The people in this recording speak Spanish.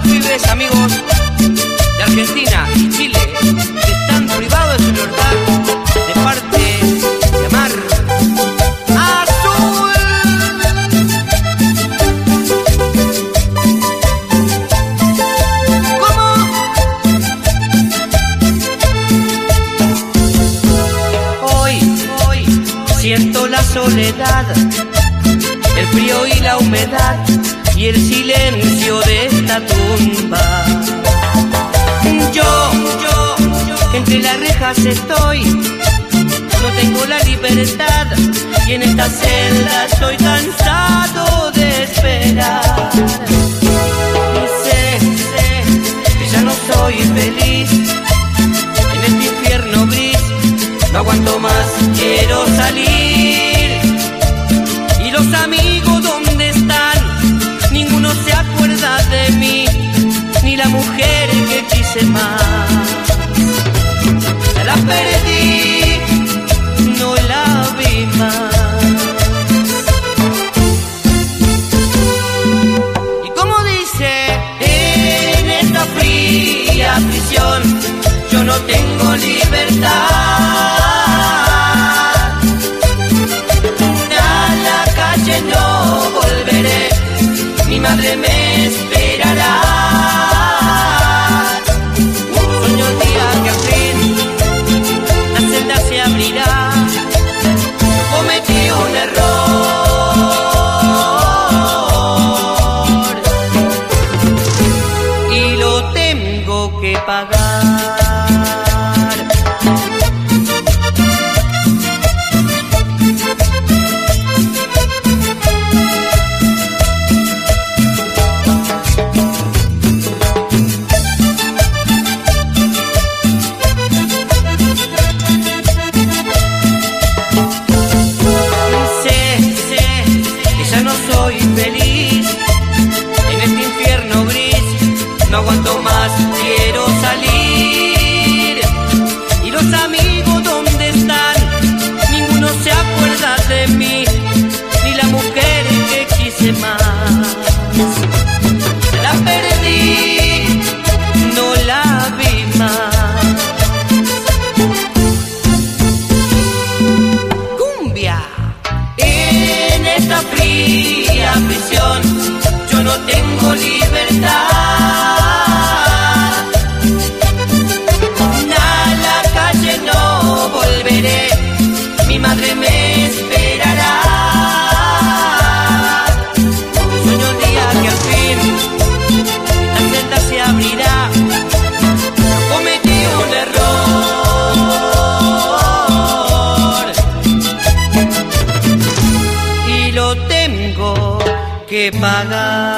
pibes, amigos de Argentina y Chile, que están privados de su libertad de parte de Amar Azul. ¿Cómo? Hoy siento la soledad, el frío y la humedad y el silencio de esta tumba. Yo, entre las rejas estoy, no tengo la libertad y en esta celda estoy cansado de esperar. Y sé que ya no soy feliz en este infierno gris, no aguanto más, quiero salir. Y los amigos, ¿dónde están? Ninguno se acuerda de mí, ni la mujer que quise más. Ya la perdí, no la vi más. Y como dice, en esta fría prisión yo no tengo libertad. A la calle no volveré, mi madre me esperará. Sueño el día que al fin la celda se abrirá. Cometí un error y lo tengo que pagar. No aguanto más, quiero salir. Y los amigos, ¿dónde están? Ninguno se acuerda de mí, ni la mujer que quise más. La perdí, no la vi más. Cumbia. En esta fría prisión yo no tengo libertad. Mi madre me esperará. Sueño el día que al fin la celda se abrirá. Cometí un error y lo tengo que pagar.